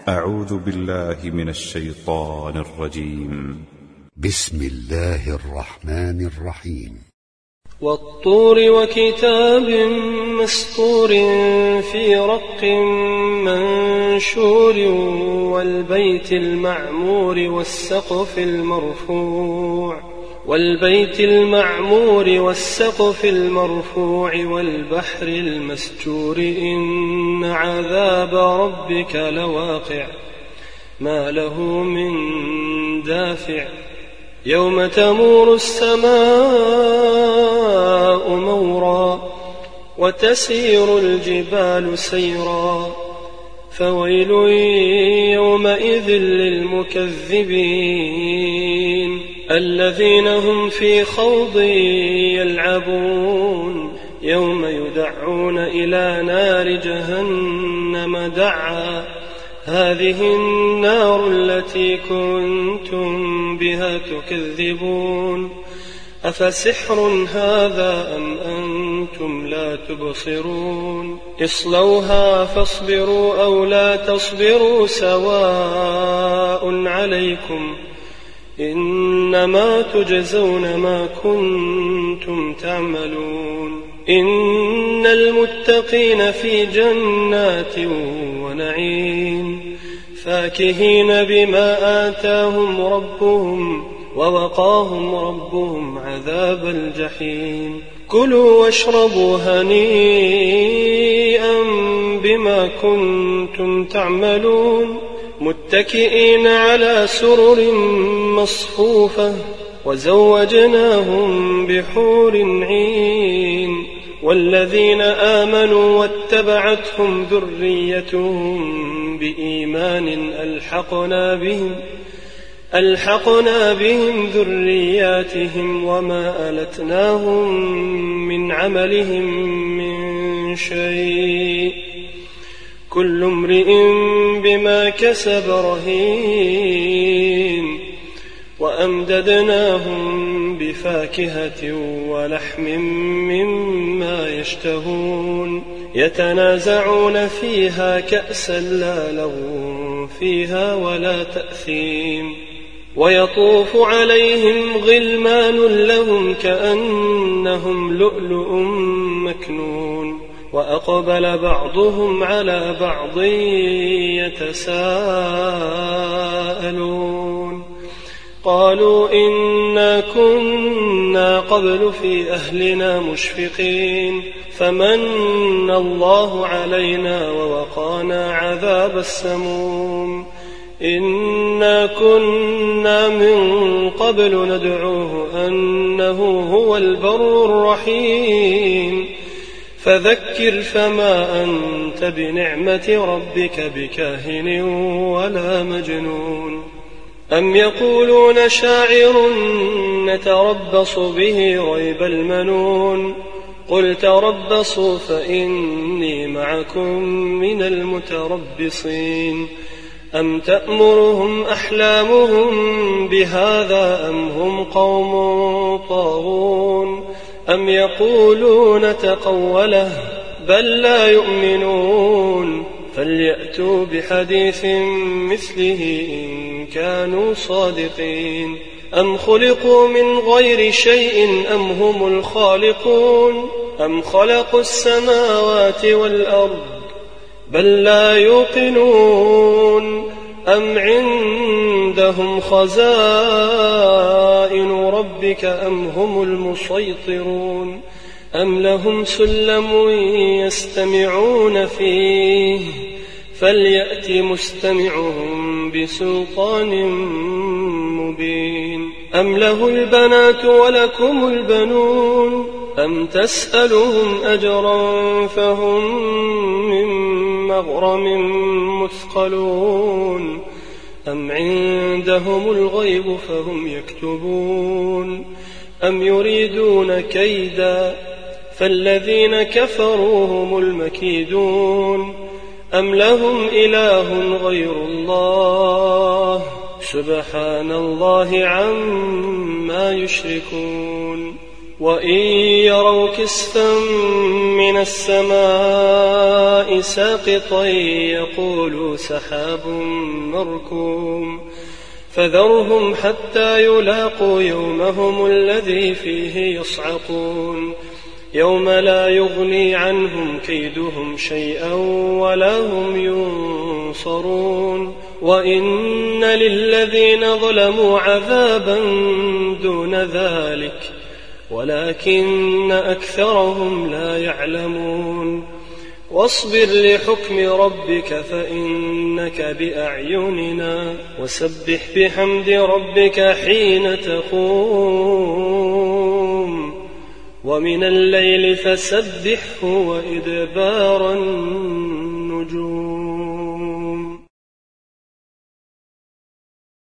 أعوذ بالله من الشيطان الرجيم. بسم الله الرحمن الرحيم. والطور وكتاب مسطور في رق منشور والبيت المعمور والسقف المرفوع والبحر المسجور إن عذاب ربك لواقع ما له من دافع يوم تمور السماء مورا وتسير الجبال سيرا فويل يومئذ للمكذبين الذين هم في خوض يلعبون يوم يدعون إلى نار جهنم دعا هذه النار التي كنتم بها تكذبون أفسحر هذا أم أنتم لا تبصرون اصلوها فاصبروا أو لا تصبروا سواء عليكم إنما تجزون ما كنتم تعملون إن المتقين في جنات ونعيم فاكهين بما آتاهم ربهم ووقاهم ربهم عذاب الجحيم كلوا واشربوا هنيئا بما كنتم تعملون متكئين على سرر مصفوفة وزوجناهم بحور عين والذين آمنوا واتبعتهم ذريتهم بإيمان ألحقنا بهم ذرياتهم وما ألتناهم من عملهم من شيء كل امرئ بما كسب رهين وأمددناهم بفاكهة ولحم مما يشتهون يتنازعون فيها كأسا لا لغو فيها ولا تأثيم ويطوف عليهم غلمان لهم كأنهم لؤلؤ مكنون وأقبل بعضهم على بعض يتساءلون قالوا إنا كنا قبل في أهلنا مشفقين فمن الله علينا ووقانا عذاب السموم إنا كنا من قبل ندعوه أنه هو البر الرحيم فذكر فما أنت بنعمة ربك بكاهن ولا مجنون أم يقولون شاعر نتربص به ريب المنون قل تربصوا فإني معكم من المتربصين أم تأمرهم أحلامهم بهذا أم هم قوم طاغون أم يقولون تقوله بل لا يؤمنون فليأتوا بحديث مثله إن كانوا صادقين أم خلقوا من غير شيء أم هم الخالقون أم خلقوا السماوات والأرض بل لا يوقنون أم عندهم خزائن ربك أم هم المسيطرون أم لهم سلم يستمعون فيه فليأت مستمعهم بسلطان مبين أم له البنات ولكم البنون أم تسألهم أجرا فهم من مغرم مثقلون أم عندهم الغيب فهم يكتبون أم يريدون كيدا فالذين كفروا هم المكيدون أم لهم إله غير الله سبحان الله عما يشركون وإن يروا كسفا من السماء ساقطا يقولوا سحاب مركوم فذرهم حتى يلاقوا يومهم الذي فيه يصعقون يوم لا يغني عنهم كيدهم شيئا ولا هم ينصرون وإن للذين ظلموا عذابا دون ذلك ولكن أكثرهم لا يعلمون واصبر لحكم ربك فإنك بأعيننا وسبح بحمد ربك حين تقوم ومن الليل فسبحه وإدبار النجوم